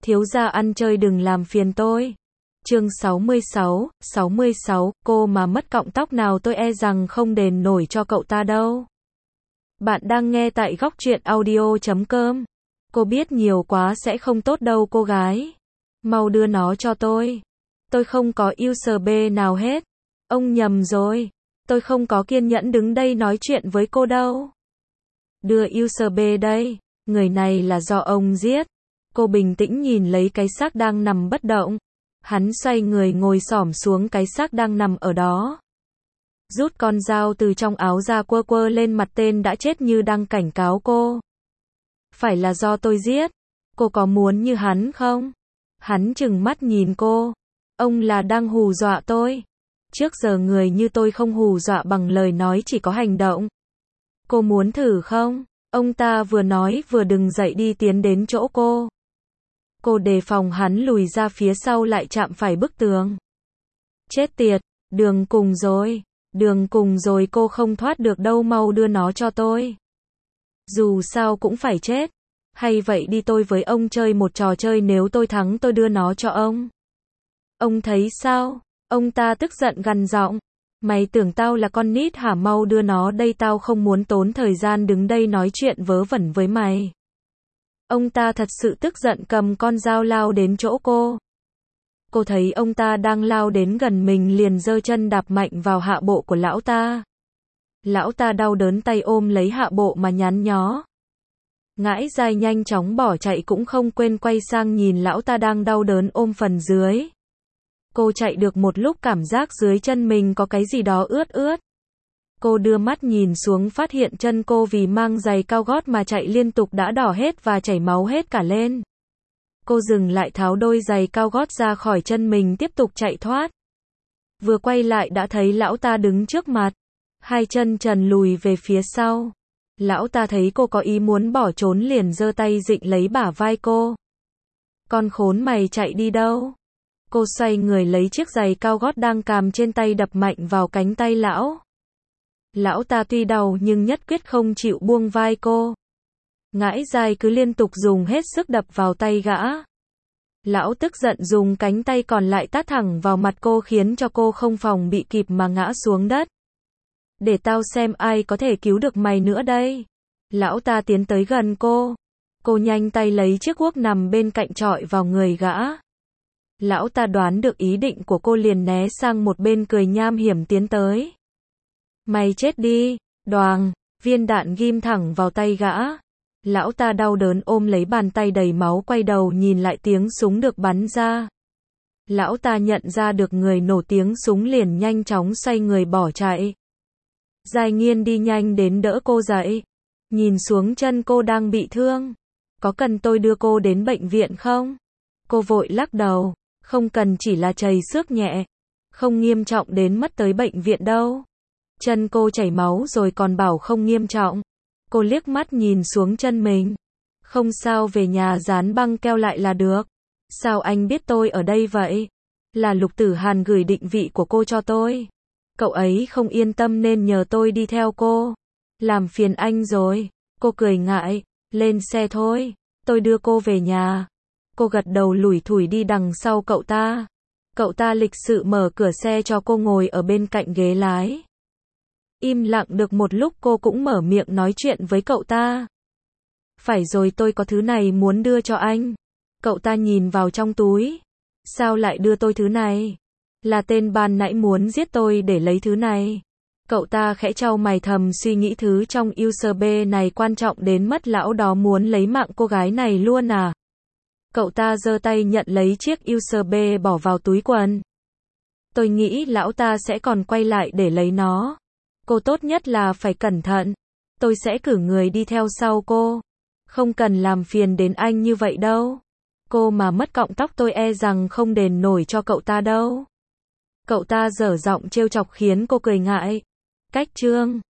Thiếu gia ăn chơi đừng làm phiền tôi. Chương 66, cô mà mất cọng tóc nào tôi e rằng không đền nổi cho cậu ta đâu. Bạn đang nghe tại góc truyện audio.com. Cô biết nhiều quá sẽ không tốt đâu cô gái. Mau đưa nó cho tôi. Tôi không có USB nào hết. Ông nhầm rồi. Tôi không có kiên nhẫn đứng đây nói chuyện với cô đâu. Đưa USB đây. Người này là do ông giết. Cô bình tĩnh nhìn lấy cái xác đang nằm bất động. Hắn xoay người ngồi xổm xuống cái xác đang nằm ở đó. Rút con dao từ trong áo ra quơ quơ lên mặt tên đã chết như đang cảnh cáo cô. Phải là do tôi giết. Cô có muốn như hắn không? Hắn trừng mắt nhìn cô. Ông là đang hù dọa tôi. Trước giờ người như tôi không hù dọa bằng lời nói, chỉ có hành động. Cô muốn thử không? Ông ta vừa nói vừa đứng dậy đi tiến đến chỗ cô. Cô đề phòng hắn lùi ra phía sau lại chạm phải bức tường. Chết tiệt, đường cùng rồi cô không thoát được đâu, mau đưa nó cho tôi. Dù sao cũng phải chết. Hay vậy đi, tôi với ông chơi một trò chơi, nếu tôi thắng tôi đưa nó cho ông. Ông thấy sao? Ông ta tức giận gằn giọng. Mày tưởng tao là con nít hả? Mau đưa nó đây, tao không muốn tốn thời gian đứng đây nói chuyện vớ vẩn với mày. Ông ta thật sự tức giận cầm con dao lao đến chỗ cô. Cô thấy ông ta đang lao đến gần mình liền giơ chân đạp mạnh vào hạ bộ của lão ta. Lão ta đau đớn tay ôm lấy hạ bộ mà nhăn nhó. Ngãi dai nhanh chóng bỏ chạy cũng không quên quay sang nhìn lão ta đang đau đớn ôm phần dưới. Cô chạy được một lúc cảm giác dưới chân mình có cái gì đó ướt ướt. Cô đưa mắt nhìn xuống phát hiện chân cô vì mang giày cao gót mà chạy liên tục đã đỏ hết và chảy máu hết cả lên. Cô dừng lại tháo đôi giày cao gót ra khỏi chân mình tiếp tục chạy thoát. Vừa quay lại đã thấy lão ta đứng trước mặt. Hai chân trần lùi về phía sau. Lão ta thấy cô có ý muốn bỏ trốn liền giơ tay dịnh lấy bả vai cô. Con khốn mày chạy đi đâu? Cô xoay người lấy chiếc giày cao gót đang càm trên tay đập mạnh vào cánh tay lão. Lão ta tuy đau nhưng nhất quyết không chịu buông vai cô. Ngãi dai cứ liên tục dùng hết sức đập vào tay gã. Lão tức giận dùng cánh tay còn lại tát thẳng vào mặt cô khiến cho cô không phòng bị kịp mà ngã xuống đất. Để tao xem ai có thể cứu được mày nữa đây. Lão ta tiến tới gần cô. Cô nhanh tay lấy chiếc guốc nằm bên cạnh chọi vào người gã. Lão ta đoán được ý định của cô liền né sang một bên cười nham hiểm tiến tới. Mày chết đi, đoàng, viên đạn ghim thẳng vào tay gã. Lão ta đau đớn ôm lấy bàn tay đầy máu quay đầu nhìn lại tiếng súng được bắn ra. Lão ta nhận ra được người nổ tiếng súng liền nhanh chóng xoay người bỏ chạy. Giai Nghiên đi nhanh đến đỡ cô dậy. Nhìn xuống chân cô đang bị thương. Có cần tôi đưa cô đến bệnh viện không? Cô vội lắc đầu. Không cần, chỉ là trầy xước nhẹ. Không nghiêm trọng đến mất tới bệnh viện đâu. Chân cô chảy máu rồi còn bảo không nghiêm trọng. Cô liếc mắt nhìn xuống chân mình. Không sao, về nhà dán băng keo lại là được. Sao anh biết tôi ở đây vậy? Là Lục Tử Hàn gửi định vị của cô cho tôi. Cậu ấy không yên tâm nên nhờ tôi đi theo cô. Làm phiền anh rồi. Cô cười ngại. Lên xe thôi. Tôi đưa cô về nhà. Cô gật đầu lủi thủi đi đằng sau cậu ta. Cậu ta lịch sự mở cửa xe cho cô ngồi ở bên cạnh ghế lái. Im lặng được một lúc cô cũng mở miệng nói chuyện với cậu ta. Phải rồi, tôi có thứ này muốn đưa cho anh. Cậu ta nhìn vào trong túi. Sao lại đưa tôi thứ này? Là tên ban nãy muốn giết tôi để lấy thứ này. Cậu ta khẽ chau mày thầm suy nghĩ thứ trong USB này quan trọng đến mất lão đó muốn lấy mạng cô gái này luôn à? Cậu ta giơ tay nhận lấy chiếc USB bỏ vào túi quần. Tôi nghĩ lão ta sẽ còn quay lại để lấy nó. Cô tốt nhất là phải cẩn thận. Tôi sẽ cử người đi theo sau cô. Không cần làm phiền đến anh như vậy đâu. Cô mà mất cọng tóc tôi e rằng không đền nổi cho cậu ta đâu. Cậu ta dở giọng trêu chọc khiến cô cười ngại. Cách chương